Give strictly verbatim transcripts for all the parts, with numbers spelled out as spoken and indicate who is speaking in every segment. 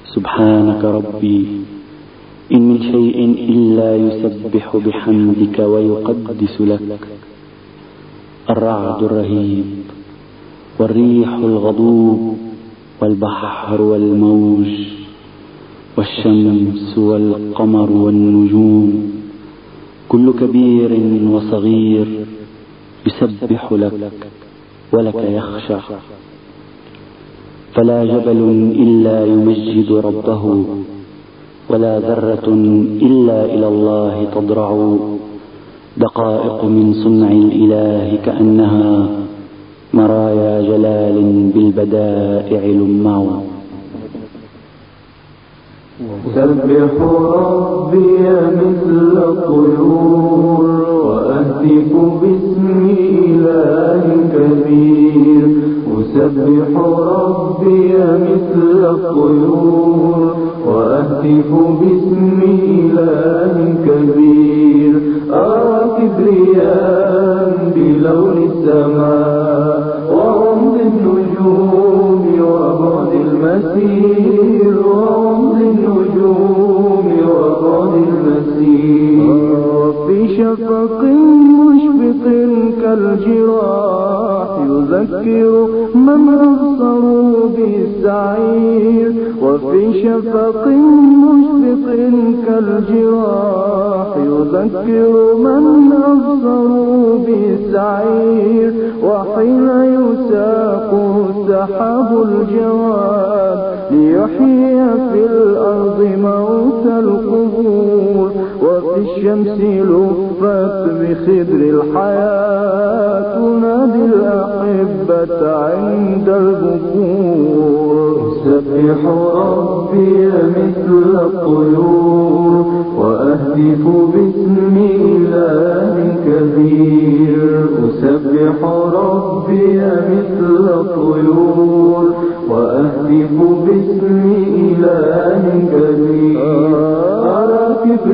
Speaker 1: سبحانك ربي إن من شيء إلا يسبح بحمدك ويقدس لك، الرعد الرهيب والريح الغضوب والبحر والموج والشمس والقمر والنجوم، كل كبير وصغير يسبح لك ولك يخشع. فلا جبل إلا يمجد ربه، ولا ذرة إلا إلى الله تضرع، دقائق من صنع الإله كأنها مرايا جلال بالبدائع لمع.
Speaker 2: أسبح ربي مثل الطيور، وأهتف باسم إله كبير. أسبح ربي مثل الطيور، وأهتف باسم إله كبير. أرى كبرياء بلون السماء، وعمق النجوم وبعد المسير، وعمق النجوم وبعد المسير. في شفق مشفق كالجراح يذكر من أبصروا بالسعير. وفي شفق مشفق كالجراح يذكر من أبصروا بالسعير. وحين يساق سحاب الجواد ليحيي في الأرض موت القبور. وفي الشمس لفت بخدر الحياة تنادي الأحبة عند البكور. أسبح ربي مثل الطيور، وأهتف باسم إله كبير. أسبح ربي مثل الطيور، وأهتف باسم إله كبير. أرى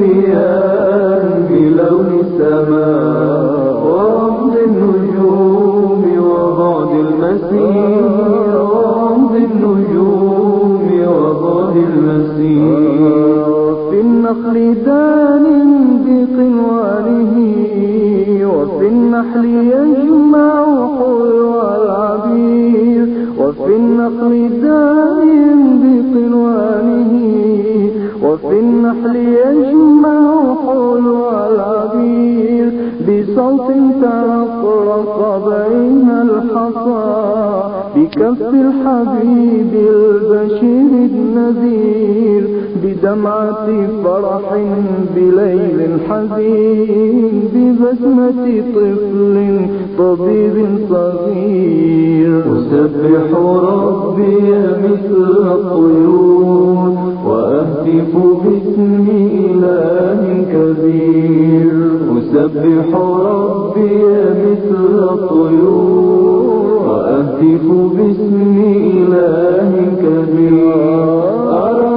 Speaker 2: كبرياء بلون السماء، وعمق النجوم وبعد المسير، وعمق النجوم وبعد المسير. في النخل دان بقنوانه، وفي النحل يجمع حلو العبير. وفي النخل دان بقنوانه، وفي النحل يجمع حلو العبير. بصوت ترقرق بين الحصى، بكف الحبيب البشير النذير. بدمعة فرح بليل حزين، ببسمة طفل طبيب صغير. أسبح ربي مثل الطيور، وأهتف باسم إله كبير. أسبح ربي مثل الطيور، وأهتف باسم إله كبير. أرى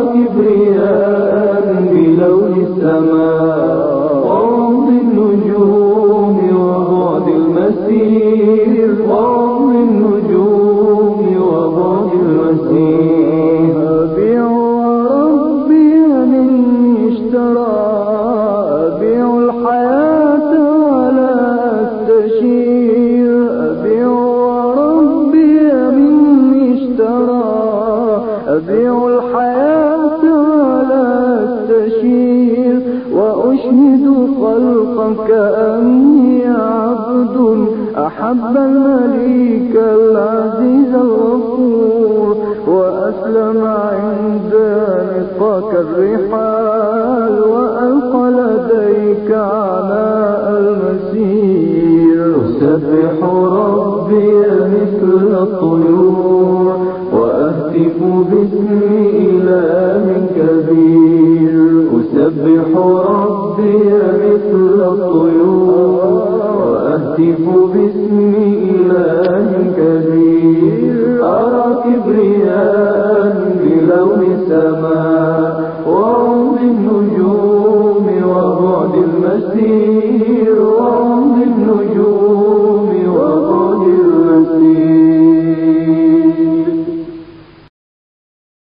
Speaker 2: كبرياء بلون السماء، وعمق النجوم وبعد المسير، وعمق النجوم وبعد المسير. أبيع وربي مني اشترى، أبيع الحياة ولا أستشير. أبيع وربي مني اشترى، أبيع الحياة ولا أستشير. وأشهد خلقك أني عبد أحب المليك العزيز الغفور. وأسلم عند لقاك الرحال، وألقى لديك عناء المسير. أسبح ربي مثل الطيور، وأهتف باسم إله كبير. أسبح ربي مثل الطيور،